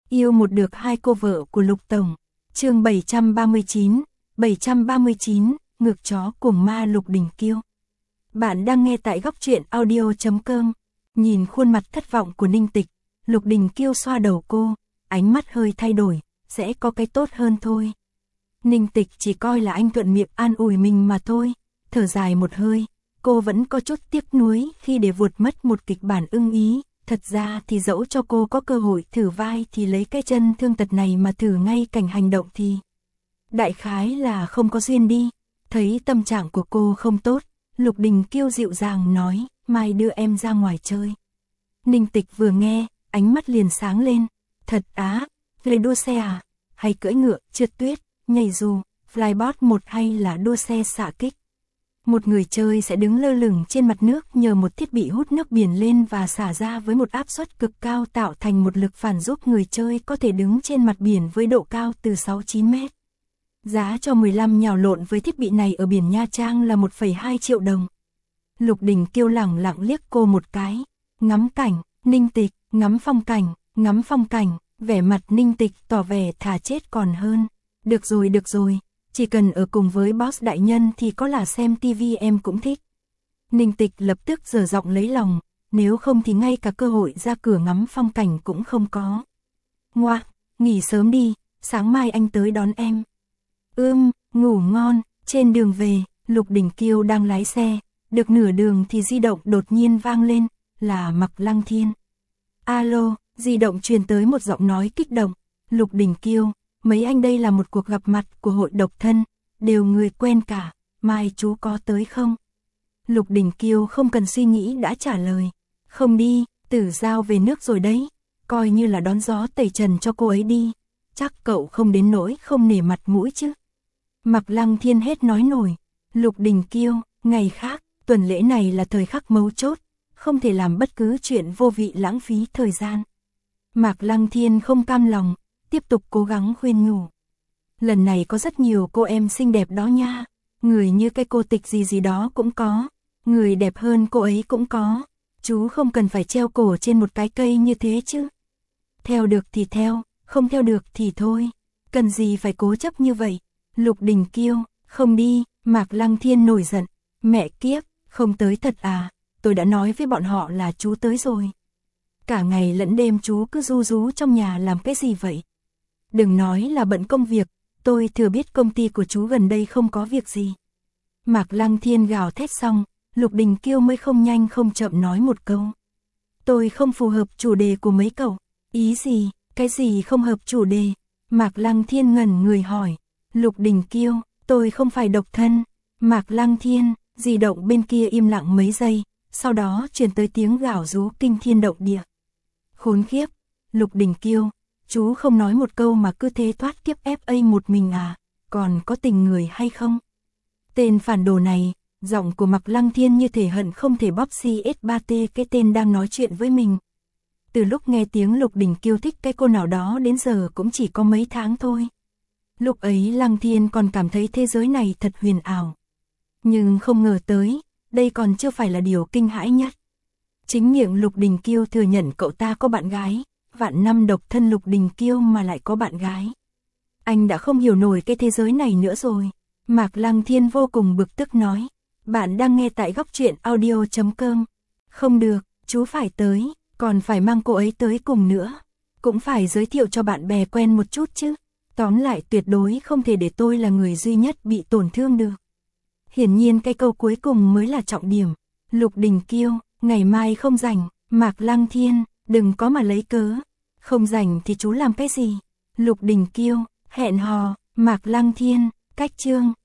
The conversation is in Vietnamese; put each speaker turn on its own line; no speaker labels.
Yêu một được hai cô vợ của Lục Tổng. Chương 739, ngược chó cuồng ma Lục Đình Kiêu. Bạn đang nghe tại góc truyện audio.com. Nhìn khuôn mặt thất vọng của Ninh Tịch, Lục Đình Kiêu xoa đầu cô, ánh mắt hơi thay đổi, sẽ có cái tốt hơn thôi. Ninh Tịch chỉ coi là anh thuận miệng an ủi mình mà thôi, thở dài một hơi, cô vẫn có chút tiếc nuối khi để vụt mất một kịch bản ưng ý. Thật ra thì dẫu cho cô có cơ hội thử vai thì lấy cái chân thương tật này mà thử ngay cảnh hành động thì đại khái là không có duyên đi. Thấy tâm trạng của cô không tốt, Lục Đình Kiêu dịu dàng nói, mai đưa em ra ngoài chơi. Ninh Tịch vừa nghe, ánh mắt liền sáng lên, thật á, về đua xe à, hay cưỡi ngựa, trượt tuyết, nhảy dù, flyboard một hay là đua xe xạ kích. Một người chơi sẽ đứng lơ lửng trên mặt nước nhờ một thiết bị hút nước biển lên và xả ra với một áp suất cực cao tạo thành một lực phản giúp người chơi có thể đứng trên mặt biển với độ cao từ 6-9 mét. Giá cho 15 nhào lộn với thiết bị này ở biển Nha Trang là 1,2 triệu đồng. Lục Đình Kiêu lẳng lặng liếc cô một cái, ngắm cảnh, Ninh Tịch, ngắm phong cảnh, vẻ mặt Ninh Tịch tỏ vẻ thà chết còn hơn. Được rồi. Chỉ cần ở cùng với boss đại nhân thì có là xem tivi em cũng thích. Ninh Tịch lập tức giở giọng lấy lòng, nếu không thì ngay cả cơ hội ra cửa ngắm phong cảnh cũng không có. Ngoạ, nghỉ sớm đi, sáng mai anh tới đón em. Ngủ ngon. Trên đường về, Lục Đình Kiêu đang lái xe, được nửa đường thì di động đột nhiên vang lên, là Mạc Lăng Thiên. Alo, di động truyền tới một giọng nói kích động, Lục Đình Kiêu. Mấy anh đây là một cuộc gặp mặt của hội độc thân, đều người quen cả, mai chú có tới không? Lục Đình Kiêu không cần suy nghĩ đã trả lời, không đi, Tử Giao về nước rồi đấy, coi như là đón gió tẩy trần cho cô ấy đi, chắc cậu không đến nỗi không nể mặt mũi chứ. Mạc Lăng Thiên hết nói nổi, Lục Đình Kiêu, ngày khác, tuần lễ này là thời khắc mấu chốt, không thể làm bất cứ chuyện vô vị lãng phí thời gian. Mạc Lăng Thiên không cam lòng, tiếp tục cố gắng khuyên nhủ. Lần này có rất nhiều cô em xinh đẹp đó nha, người như cái cô Tịch gì đó cũng có, người đẹp hơn cô ấy cũng có, chú không cần phải treo cổ trên một cái cây như thế chứ. Theo được thì theo, không theo được thì thôi, cần gì phải cố chấp như vậy. Lục Đình Kiêu, không đi. Mạc Lăng Thiên nổi giận, mẹ kiếp, không tới thật à, tôi đã nói với bọn họ là chú tới rồi. Cả ngày lẫn đêm chú cứ ru rú trong nhà làm cái gì vậy? Đừng nói là bận công việc, tôi thừa biết công ty của chú gần đây không có việc gì. Mạc Lăng Thiên gào thét xong, Lục Đình Kiêu mới không nhanh không chậm nói một câu. Tôi không phù hợp chủ đề của mấy cậu. Ý gì, cái gì không hợp chủ đề? Mạc Lăng Thiên ngẩn người hỏi. Lục Đình Kiêu, tôi không phải độc thân. Mạc Lăng Thiên, di động bên kia im lặng mấy giây, sau đó truyền tới tiếng gào rú kinh thiên động địa. Khốn khiếp, Lục Đình Kiêu, chú không nói một câu mà cứ thế thoát kiếp FA một mình à, còn có tình người hay không? Tên phản đồ này, giọng của Mạc Lăng Thiên như thể hận không thể bóp CS3T cái tên đang nói chuyện với mình. Từ lúc nghe tiếng Lục Đình Kiêu thích cái cô nào đó đến giờ cũng chỉ có mấy tháng thôi. Lúc ấy Lăng Thiên còn cảm thấy thế giới này thật huyền ảo. Nhưng không ngờ tới, đây còn chưa phải là điều kinh hãi nhất. Chính miệng Lục Đình Kiêu thừa nhận cậu ta có bạn gái, vạn năm độc thân Lục Đình Kiêu mà lại có bạn gái. Anh đã không hiểu nổi cái thế giới này nữa rồi. Mạc Lăng Thiên vô cùng bực tức nói, bạn đang nghe tại góc truyện audio.com. Không được, chú phải tới, còn phải mang cô ấy tới cùng nữa. Cũng phải giới thiệu cho bạn bè quen một chút chứ. Tóm lại tuyệt đối không thể để tôi là người duy nhất bị tổn thương được. Hiển nhiên cái câu cuối cùng mới là trọng điểm. Lục Đình Kiêu, ngày mai không rảnh. Mạc Lăng Thiên, đừng có mà lấy cớ. Không rảnh thì chú làm cái gì? Lục Đình Kiêu, hẹn hò. Mạc Lăng Thiên, cách chương.